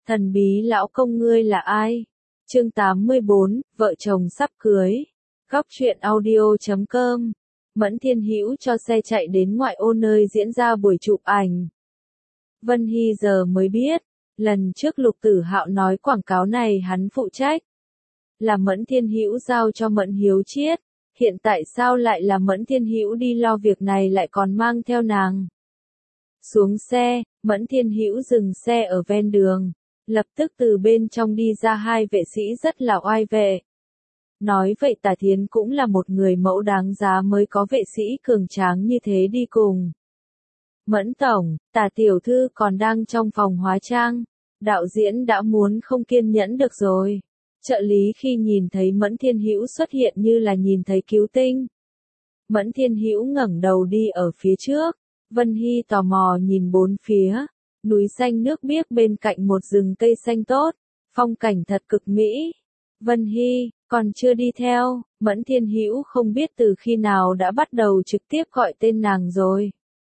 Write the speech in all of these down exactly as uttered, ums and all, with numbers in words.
Thần bí lão công ngươi là ai? Chương tám mươi bốn, vợ chồng sắp cưới. Góc truyện audio chấm com. Mẫn Thiên Hữu cho xe chạy đến ngoại ô nơi diễn ra buổi chụp ảnh. Vân Hy giờ mới biết, lần trước Lục Tử Hạo nói quảng cáo này hắn phụ trách. Là Mẫn Thiên Hữu giao cho Mẫn Hiếu Chiết, hiện tại sao lại là Mẫn Thiên Hữu đi lo việc này lại còn mang theo nàng. Xuống xe, Mẫn Thiên Hữu dừng xe ở ven đường, lập tức từ bên trong đi ra hai vệ sĩ rất là oai vệ. Nói vậy Tả Thiến cũng là một người mẫu đáng giá mới có vệ sĩ cường tráng như thế đi cùng. Mẫn tổng, Tả tiểu thư còn đang trong phòng hóa trang, đạo diễn đã muốn không kiên nhẫn được rồi. Trợ lý khi nhìn thấy Mẫn Thiên Hữu xuất hiện như là nhìn thấy cứu tinh. Mẫn Thiên Hữu ngẩng đầu đi ở phía trước, Vân Hy tò mò nhìn bốn phía, núi xanh nước biếc bên cạnh một rừng cây xanh tốt, phong cảnh thật cực mỹ. Vân Hy, còn chưa đi theo, Mẫn Thiên Hữu không biết từ khi nào đã bắt đầu trực tiếp gọi tên nàng rồi.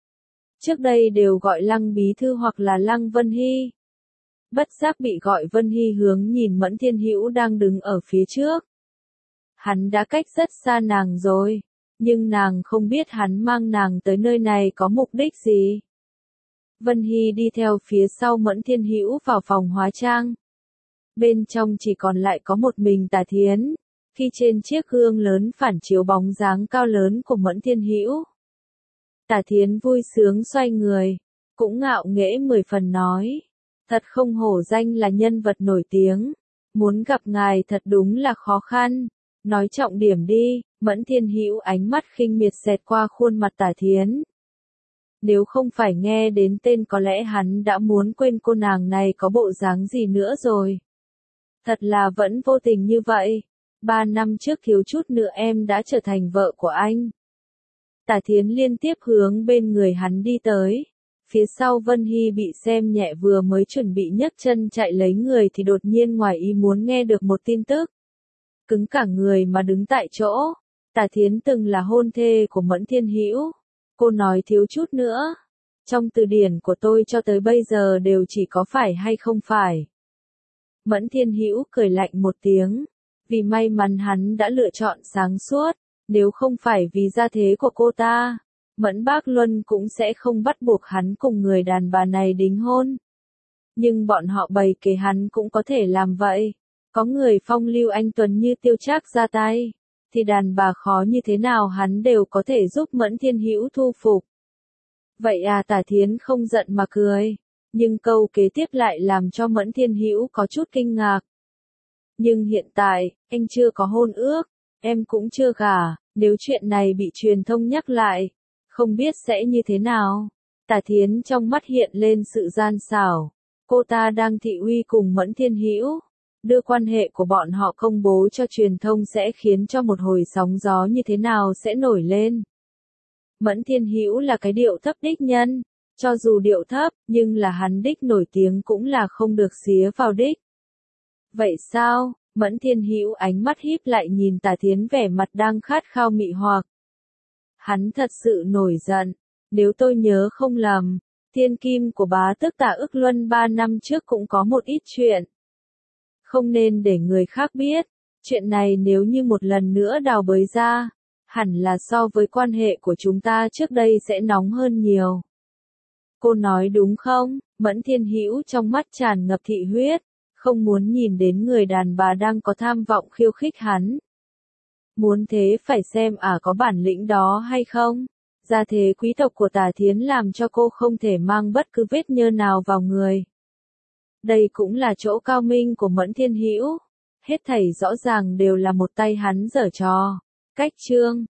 Trước đây đều gọi Lăng Bí Thư hoặc là Lăng Vân Hy. Bất giác bị gọi Vân Hy hướng nhìn Mẫn Thiên Hữu đang đứng ở phía trước. Hắn đã cách rất xa nàng rồi, nhưng nàng không biết hắn mang nàng tới nơi này có mục đích gì. Vân Hy đi theo phía sau Mẫn Thiên Hữu vào phòng hóa trang. Bên trong chỉ còn lại có một mình Tả Thiến, khi trên chiếc gương lớn phản chiếu bóng dáng cao lớn của Mẫn Thiên Hữu. Tả Thiến vui sướng xoay người, cũng ngạo nghễ mười phần nói. Thật không hổ danh là nhân vật nổi tiếng, muốn gặp ngài thật đúng là khó khăn. Nói trọng điểm đi, Mẫn Thiên Hữu ánh mắt khinh miệt xẹt qua khuôn mặt Tả Thiến. Nếu không phải nghe đến tên có lẽ hắn đã muốn quên cô nàng này có bộ dáng gì nữa rồi. Thật là vẫn vô tình như vậy. Ba năm trước thiếu chút nữa em đã trở thành vợ của anh. Tả Thiến liên tiếp hướng bên người hắn đi tới. Phía sau Vân Hy bị xem nhẹ vừa mới chuẩn bị nhấc chân chạy lấy người thì đột nhiên ngoài ý muốn nghe được một tin tức. Cứng cả người mà đứng tại chỗ. Tả Thiến từng là hôn thê của Mẫn Thiên Hữu. Cô nói thiếu chút nữa. Trong từ điển của tôi cho tới bây giờ đều chỉ có phải hay không phải. Mẫn Thiên Hữu cười lạnh một tiếng. Vì may mắn hắn đã lựa chọn sáng suốt. Nếu không phải vì gia thế của cô ta, Mẫn Bác Luân cũng sẽ không bắt buộc hắn cùng người đàn bà này đính hôn. Nhưng bọn họ bày kế hắn cũng có thể làm vậy. Có người phong lưu anh tuấn như Tiêu Trác ra tay, thì đàn bà khó như thế nào hắn đều có thể giúp Mẫn Thiên Hữu thu phục. Vậy à, Tả Thiến không giận mà cười, nhưng câu kế tiếp lại làm cho Mẫn Thiên Hữu có chút kinh ngạc. Nhưng hiện tại, anh chưa có hôn ước, em cũng chưa gả, nếu chuyện này bị truyền thông nhắc lại, không biết sẽ như thế nào. Tả Thiến trong mắt hiện lên sự gian xảo, cô ta đang thị uy cùng Mẫn Thiên Hữu. Đưa quan hệ của bọn họ công bố cho truyền thông sẽ khiến cho một hồi sóng gió như thế nào sẽ nổi lên. Mẫn Thiên Hữu là cái điệu thấp đích nhân, cho dù điệu thấp, nhưng là hắn đích nổi tiếng cũng là không được xía vào đích. Vậy sao? Mẫn Thiên Hữu ánh mắt híp lại nhìn Tả Thiến vẻ mặt đang khát khao mị hoặc. Hắn thật sự nổi giận, nếu tôi nhớ không lầm, thiên kim của bá tước Tả Ức Luân ba năm trước cũng có một ít chuyện. Không nên để người khác biết, chuyện này nếu như một lần nữa đào bới ra, hẳn là so với quan hệ của chúng ta trước đây sẽ nóng hơn nhiều. Cô nói đúng không? Mẫn Thiên Hữu trong mắt tràn ngập thị huyết, không muốn nhìn đến người đàn bà đang có tham vọng khiêu khích hắn. Muốn thế phải xem à có bản lĩnh đó hay không? Gia thế quý tộc của Tả Thiến làm cho cô không thể mang bất cứ vết nhơ nào vào người. Đây cũng là chỗ cao minh của Mẫn Thiên Hữu. Hết thảy rõ ràng đều là một tay hắn giở trò. Cách chương